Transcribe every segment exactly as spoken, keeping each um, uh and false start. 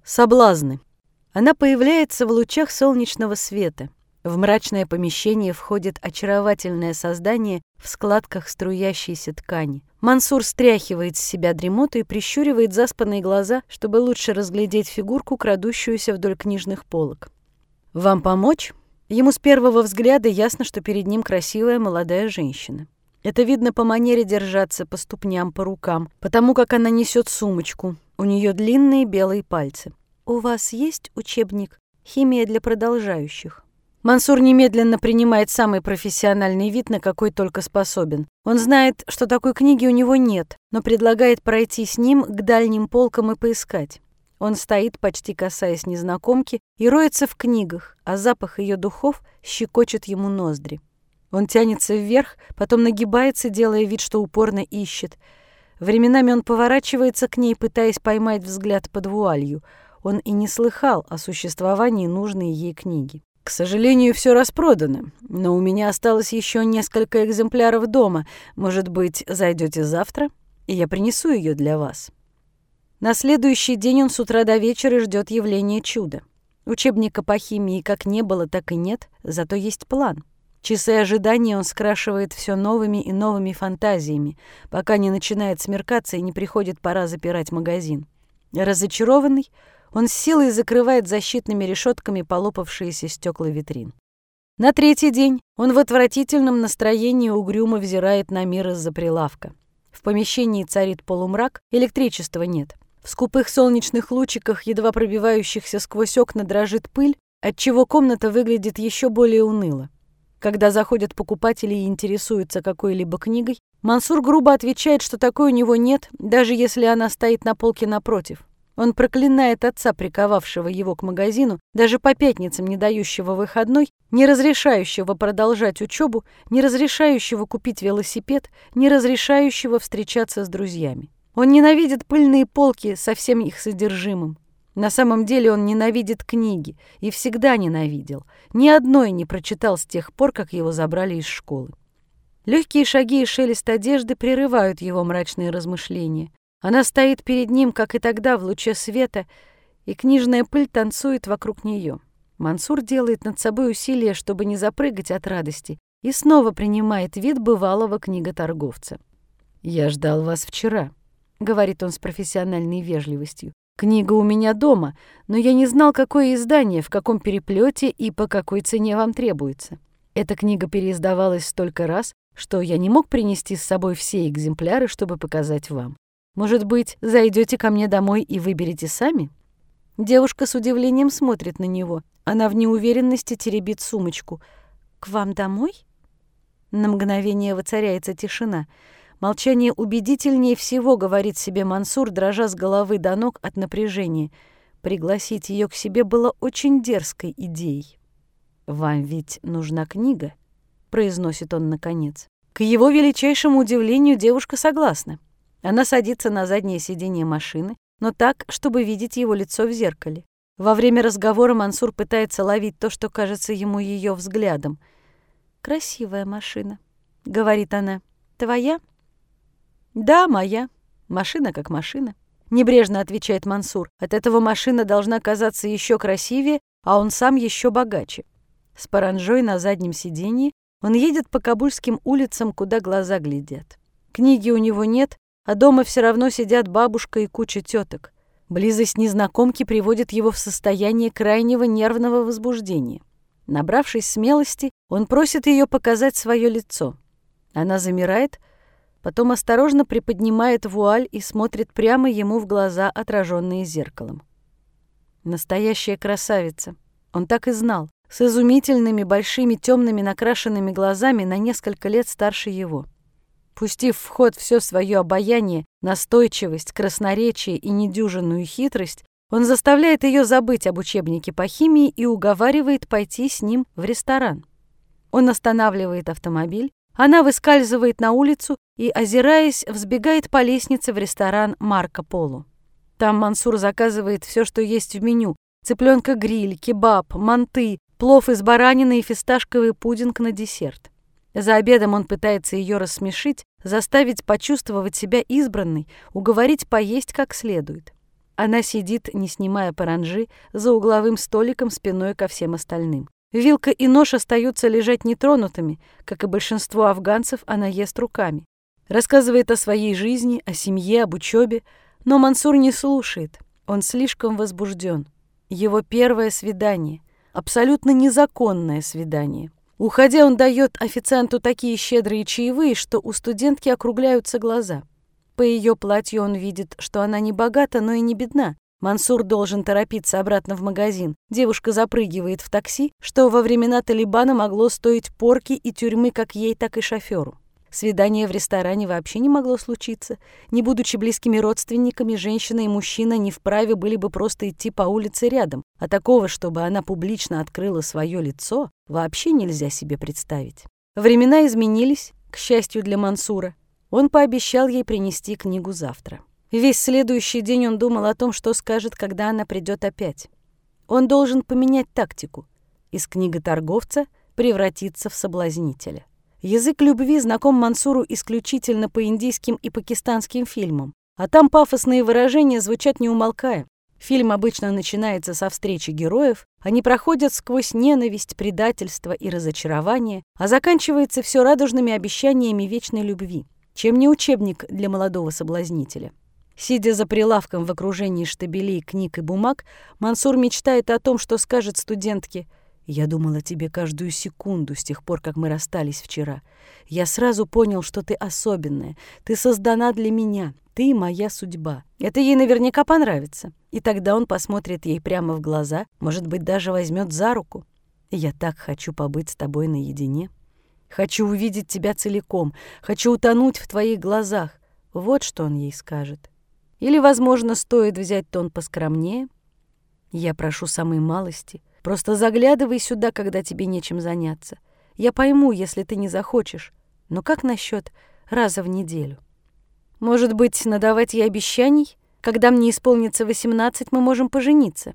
Соблазны. Она появляется в лучах солнечного света. В мрачное помещение входит очаровательное создание в складках струящейся ткани. Мансур стряхивает с себя дремоту и прищуривает заспанные глаза, чтобы лучше разглядеть фигурку, крадущуюся вдоль книжных полок. «Вам помочь?» Ему с первого взгляда ясно, что перед ним красивая молодая женщина. Это видно по манере держаться, по ступням, по рукам, потому как она несет сумочку. У нее длинные белые пальцы. «У вас есть учебник «Химия для продолжающих»?» Мансур немедленно принимает самый профессиональный вид, на какой только способен. Он знает, что такой книги у него нет, но предлагает пройти с ним к дальним полкам и поискать. Он стоит, почти касаясь незнакомки, и роется в книгах, а запах ее духов щекочет ему ноздри. Он тянется вверх, потом нагибается, делая вид, что упорно ищет. Временами он поворачивается к ней, пытаясь поймать взгляд под вуалью. Он и не слыхал о существовании нужной ей книги. «К сожалению, все распродано, но у меня осталось еще несколько экземпляров дома. Может быть, зайдете завтра, и я принесу ее для вас». На следующий день он с утра до вечера ждет явления чуда. Учебника по химии как не было, так и нет, зато есть план. Часы ожидания он скрашивает все новыми и новыми фантазиями, пока не начинает смеркаться и не приходит пора запирать магазин. Разочарованный, он с силой закрывает защитными решетками полопавшиеся стекла витрин. На третий день он в отвратительном настроении угрюмо взирает на мир из-за прилавка. В помещении царит полумрак, электричества нет. В скупых солнечных лучиках, едва пробивающихся сквозь окна, дрожит пыль, отчего комната выглядит еще более уныло. Когда заходят покупатели и интересуются какой-либо книгой, Мансур грубо отвечает, что такой у него нет, даже если она стоит на полке напротив. Он проклинает отца, приковавшего его к магазину, даже по пятницам не дающего выходной, не разрешающего продолжать учебу, не разрешающего купить велосипед, не разрешающего встречаться с друзьями. Он ненавидит пыльные полки со всем их содержимым. На самом деле он ненавидит книги и всегда ненавидел. Ни одной не прочитал с тех пор, как его забрали из школы. Легкие шаги и шелест одежды прерывают его мрачные размышления. Она стоит перед ним, как и тогда, в луче света, и книжная пыль танцует вокруг нее. Мансур делает над собой усилие, чтобы не запрыгать от радости, и снова принимает вид бывалого книготорговца. «Я ждал вас вчера», — говорит он с профессиональной вежливостью. «Книга у меня дома, но я не знал, какое издание, в каком переплете и по какой цене вам требуется. Эта книга переиздавалась столько раз, что я не мог принести с собой все экземпляры, чтобы показать вам. Может быть, зайдете ко мне домой и выберете сами?» Девушка с удивлением смотрит на него. Она в неуверенности теребит сумочку. «К вам домой?» На мгновение воцаряется тишина. Молчание убедительнее всего, говорит себе Мансур, дрожа с головы до ног от напряжения. Пригласить ее к себе было очень дерзкой идеей. «Вам ведь нужна книга?» — произносит он наконец. К его величайшему удивлению девушка согласна. Она садится на заднее сиденье машины, но так, чтобы видеть его лицо в зеркале. Во время разговора Мансур пытается ловить то, что кажется ему ее взглядом. «Красивая машина», — говорит она. «Твоя?» «Да, моя. Машина как машина», — небрежно отвечает Мансур. От этого машина должна казаться еще красивее, а он сам еще богаче. С паранджой на заднем сиденье он едет по кабульским улицам, куда глаза глядят. Книги у него нет, а дома все равно сидят бабушка и куча теток. Близость незнакомки приводит его в состояние крайнего нервного возбуждения. Набравшись смелости, он просит ее показать свое лицо. Она замирает, потом осторожно приподнимает вуаль и смотрит прямо ему в глаза, отраженные зеркалом. Настоящая красавица. Он так и знал. С изумительными, большими, темными, накрашенными глазами, на несколько лет старше его. Пустив в ход все свое обаяние, настойчивость, красноречие и недюжинную хитрость, он заставляет ее забыть об учебнике по химии и уговаривает пойти с ним в ресторан. Он останавливает автомобиль, она выскальзывает на улицу и, озираясь, взбегает по лестнице в ресторан «Марко Поло». Там Мансур заказывает все, что есть в меню: цыпленка-гриль, кебаб, манты, плов из баранины и фисташковый пудинг на десерт. За обедом он пытается ее рассмешить, заставить почувствовать себя избранной, уговорить поесть как следует. Она сидит, не снимая паранджи, за угловым столиком спиной ко всем остальным. Вилка и нож остаются лежать нетронутыми, как и большинство афганцев, она ест руками. Рассказывает о своей жизни, о семье, об учебе, но Мансур не слушает, он слишком возбужден. Его первое свидание, абсолютно незаконное свидание. Уходя, он дает официанту такие щедрые чаевые, что у студентки округляются глаза. По ее платью он видит, что она не богата, но и не бедна. Мансур должен торопиться обратно в магазин. Девушка запрыгивает в такси, что во времена Талибана могло стоить порки и тюрьмы как ей, так и шоферу. Свидание в ресторане вообще не могло случиться. Не будучи близкими родственниками, женщина и мужчина не вправе были бы просто идти по улице рядом. А такого, чтобы она публично открыла свое лицо, вообще нельзя себе представить. Времена изменились, к счастью для Мансура. Он пообещал ей принести книгу завтра. Весь следующий день он думал о том, что скажет, когда она придет опять. Он должен поменять тактику. Из книготорговца превратиться в соблазнителя. Язык любви знаком Мансуру исключительно по индийским и пакистанским фильмам, а там пафосные выражения звучат не умолкая. Фильм обычно начинается со встречи героев, они проходят сквозь ненависть, предательство и разочарование, а заканчивается все радужными обещаниями вечной любви. Чем не учебник для молодого соблазнителя? Сидя за прилавком в окружении штабелей книг и бумаг, Мансур мечтает о том, что скажет студентке: «Я думал о тебе каждую секунду с тех пор, как мы расстались вчера. Я сразу понял, что ты особенная, ты создана для меня, ты моя судьба». Это ей наверняка понравится. И тогда он посмотрит ей прямо в глаза, может быть, даже возьмет за руку. «Я так хочу побыть с тобой наедине. Хочу увидеть тебя целиком, хочу утонуть в твоих глазах». Вот что он ей скажет. Или, возможно, стоит взять тон поскромнее. «Я прошу самой малости. Просто заглядывай сюда, когда тебе нечем заняться. Я пойму, если ты не захочешь. Но как насчет раза в неделю? Может быть, надавать ей обещаний? Когда мне исполнится восемнадцать, мы можем пожениться».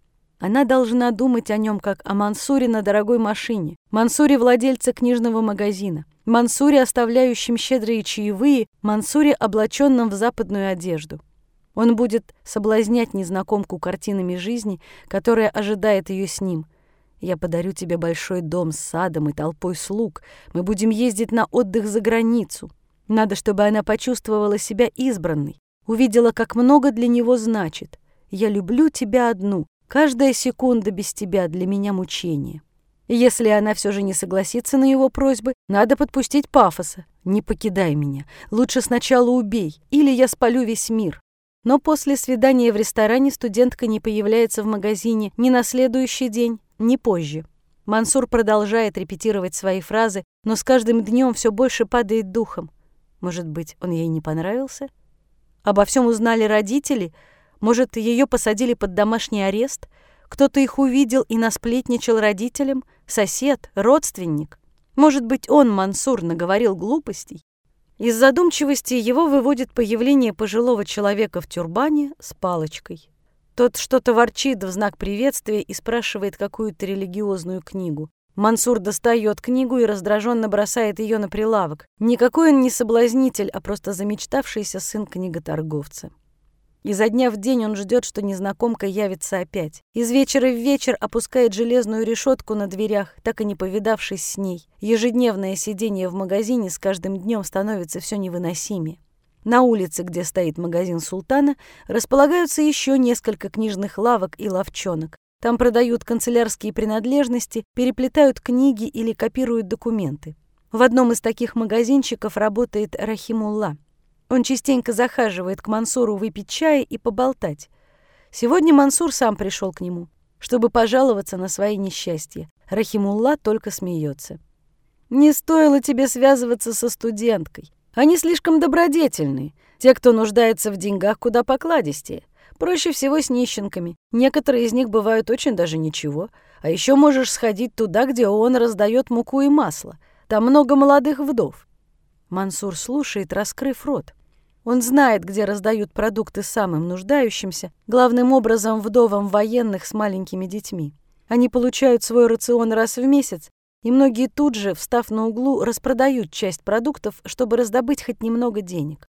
Она должна думать о нем как о Мансуре на дорогой машине, Мансуре владельца книжного магазина, Мансуре, оставляющем щедрые чаевые, Мансуре, облаченном в западную одежду. Он будет соблазнять незнакомку картинами жизни, которая ожидает ее с ним. «Я подарю тебе большой дом с садом и толпой слуг. Мы будем ездить на отдых за границу». Надо, чтобы она почувствовала себя избранной, увидела, как много для него значит. «Я люблю тебя одну. Каждая секунда без тебя для меня мучение». И если она все же не согласится на его просьбы, надо подпустить пафоса. «Не покидай меня. Лучше сначала убей, или я спалю весь мир». Но после свидания в ресторане студентка не появляется в магазине ни на следующий день, ни позже. Мансур продолжает репетировать свои фразы, но с каждым днем все больше падает духом. Может быть, он ей не понравился? Обо всем узнали родители? Может, ее посадили под домашний арест? Кто-то их увидел и насплетничал родителям? Сосед? Родственник? Может быть, он, Мансур, наговорил глупостей? Из задумчивости его выводит появление пожилого человека в тюрбане с палочкой. Тот что-то ворчит в знак приветствия и спрашивает какую-то религиозную книгу. Мансур достает книгу и раздраженно бросает ее на прилавок. Никакой он не соблазнитель, а просто замечтавшийся сын книготорговца. Изо дня в день он ждет, что незнакомка явится опять. Из вечера в вечер опускает железную решетку на дверях, так и не повидавшись с ней. Ежедневное сидение в магазине с каждым днем становится все невыносимее. На улице, где стоит магазин Султана, располагаются еще несколько книжных лавок и лавчонок. Там продают канцелярские принадлежности, переплетают книги или копируют документы. В одном из таких магазинчиков работает Рахимулла. Он частенько захаживает к Мансуру выпить чая и поболтать. Сегодня Мансур сам пришел к нему, чтобы пожаловаться на свои несчастья. Рахимулла только смеется. «Не стоило тебе связываться со студенткой. Они слишком добродетельные. Те, кто нуждается в деньгах, куда покладистее. Проще всего с нищенками. Некоторые из них бывают очень даже ничего. А еще можешь сходить туда, где он раздает муку и масло. Там много молодых вдов». Мансур слушает, раскрыв рот. Он знает, где раздают продукты самым нуждающимся, главным образом вдовам военных с маленькими детьми. Они получают свой рацион раз в месяц, и многие тут же, встав на углу, распродают часть продуктов, чтобы раздобыть хоть немного денег.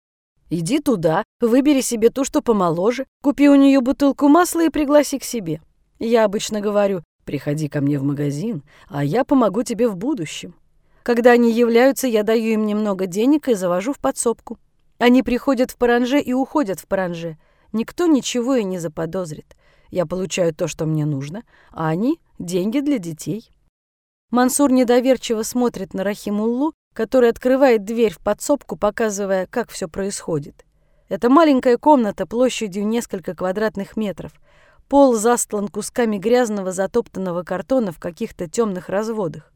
Иди туда, выбери себе ту, что помоложе, купи у нее бутылку масла и пригласи к себе. Я обычно говорю: приходи ко мне в магазин, а я помогу тебе в будущем. Когда они являются, я даю им немного денег и завожу в подсобку. Они приходят в паранже и уходят в паранже. Никто ничего и не заподозрит. Я получаю то, что мне нужно, а они — деньги для детей». Мансур недоверчиво смотрит на Рахимуллу, который открывает дверь в подсобку, показывая, как все происходит. Это маленькая комната площадью несколько квадратных метров. Пол застлан кусками грязного затоптанного картона в каких-то темных разводах.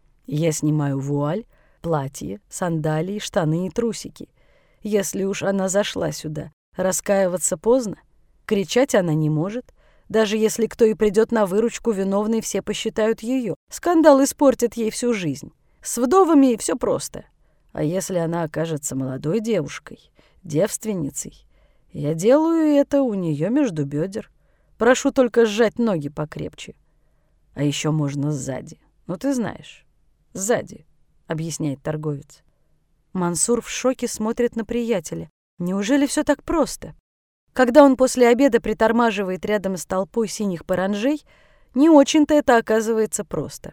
Я снимаю вуаль, платье, сандалии, штаны и трусики. Если уж она зашла сюда, раскаиваться поздно. Кричать она не может. Даже если кто и придет на выручку, виновной все посчитают ее. Скандал испортит ей всю жизнь. С вдовами все просто. А если она окажется молодой девушкой, девственницей, я делаю это у нее между бедер. Прошу только сжать ноги покрепче. А еще можно сзади. Ну, ты знаешь, сзади, объясняет торговец. Мансур в шоке смотрит на приятеля. Неужели все так просто? Когда он после обеда притормаживает рядом с толпой синих паранжей, не очень-то это оказывается просто.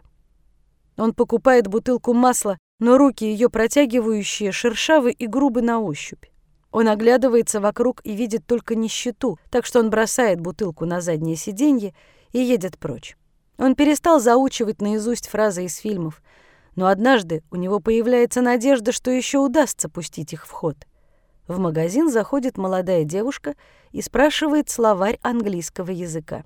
Он покупает бутылку масла, но руки ее протягивающие шершавы и грубы на ощупь. Он оглядывается вокруг и видит только нищету, так что он бросает бутылку на заднее сиденье и едет прочь. Он перестал заучивать наизусть фразы из фильмов, но однажды у него появляется надежда, что еще удастся пустить их в ход. В магазин заходит молодая девушка и спрашивает словарь английского языка.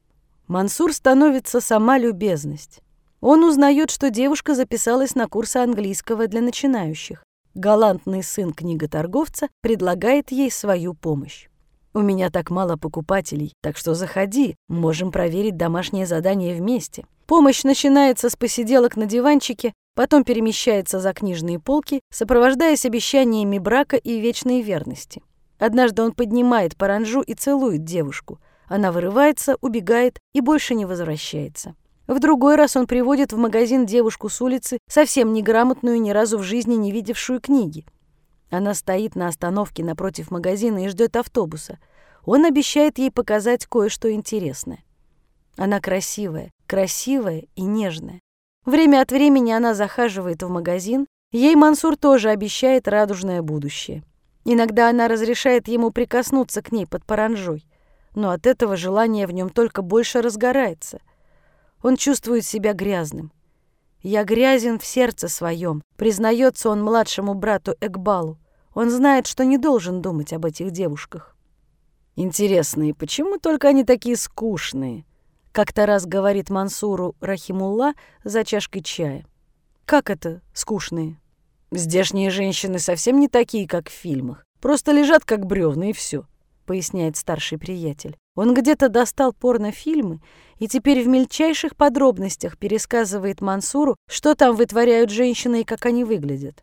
Мансур становится сама любезность. Он узнает, что девушка записалась на курсы английского для начинающих. Галантный сын книготорговца предлагает ей свою помощь. «У меня так мало покупателей, так что заходи, можем проверить домашнее задание вместе». Помощь начинается с посиделок на диванчике, потом перемещается за книжные полки, сопровождаясь обещаниями брака и вечной верности. Однажды он поднимает паранжу и целует девушку. Она вырывается, убегает и больше не возвращается. В другой раз он приводит в магазин девушку с улицы, совсем неграмотную, ни разу в жизни не видевшую книги. Она стоит на остановке напротив магазина и ждет автобуса. Он обещает ей показать кое-что интересное. Она красивая, красивая и нежная. Время от времени она захаживает в магазин. Ей Мансур тоже обещает радужное будущее. Иногда она разрешает ему прикоснуться к ней под паранжой, но от этого желание в нем только больше разгорается. Он чувствует себя грязным. «Я грязен в сердце своем», признается он младшему брату Экбалу. Он знает, что не должен думать об этих девушках. «Интересные, почему только они такие скучные?» Как-то раз говорит Мансуру Рахимулла за чашкой чая. «Как это скучные?» «Здешние женщины совсем не такие, как в фильмах. Просто лежат, как бревна, и все», — поясняет старший приятель. Он где-то достал порнофильмы и теперь в мельчайших подробностях пересказывает Мансуру, что там вытворяют женщины и как они выглядят.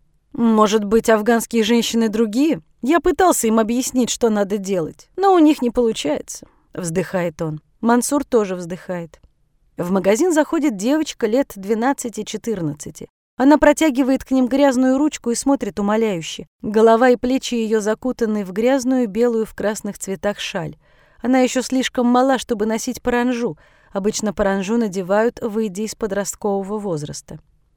«Может быть, афганские женщины другие? Я пытался им объяснить, что надо делать, но у них не получается», — вздыхает он. Мансур тоже вздыхает. В магазин заходит девочка лет двенадцати-четырнадцати. Она протягивает к ним грязную ручку и смотрит умоляюще. Голова и плечи ее закутаны в грязную белую в красных цветах шаль. Она еще слишком мала, чтобы носить паранжу. Обычно паранжу надевают, выйдя из подросткового возраста.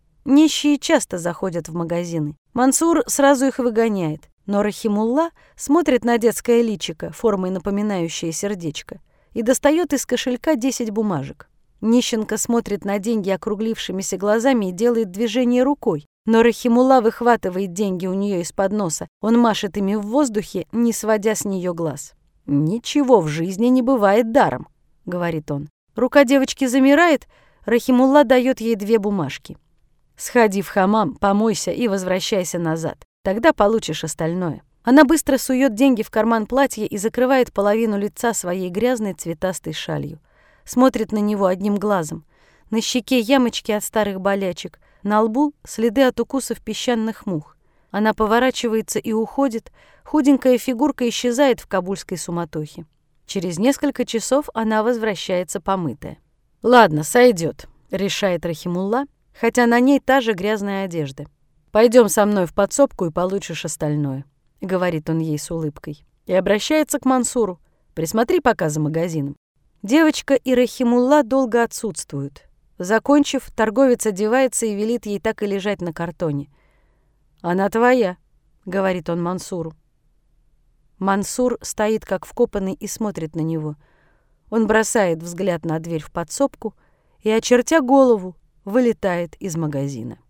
Нищие часто заходят в магазины. Мансур сразу их выгоняет. Но Рахимулла смотрит на детское личико, формой напоминающее сердечко, и достает из кошелька десять бумажек. Нищенка смотрит на деньги округлившимися глазами и делает движение рукой. Но Рахимулла выхватывает деньги у нее из-под носа. Он машет ими в воздухе, не сводя с нее глаз. «Ничего в жизни не бывает даром», — говорит он. Рука девочки замирает, Рахимулла дает ей две бумажки. «Сходи в хамам, помойся и возвращайся назад. Тогда получишь остальное». Она быстро сует деньги в карман платья и закрывает половину лица своей грязной цветастой шалью. Смотрит на него одним глазом. На щеке ямочки от старых болячек, на лбу следы от укусов песчаных мух. Она поворачивается и уходит, худенькая фигурка исчезает в кабульской суматохе. Через несколько часов она возвращается помытая. «Ладно, сойдет», — решает Рахимулла, хотя на ней та же грязная одежда. «Пойдем со мной в подсобку и получишь остальное». говорит он ей с улыбкой, и обращается к Мансуру. «Присмотри пока за магазином». Девочка и Рахимулла долго отсутствуют. Закончив, торговец одевается и велит ей так и лежать на картоне. «Она твоя», — говорит он Мансуру. Мансур стоит как вкопанный и смотрит на него. Он бросает взгляд на дверь в подсобку и, очертя голову, вылетает из магазина.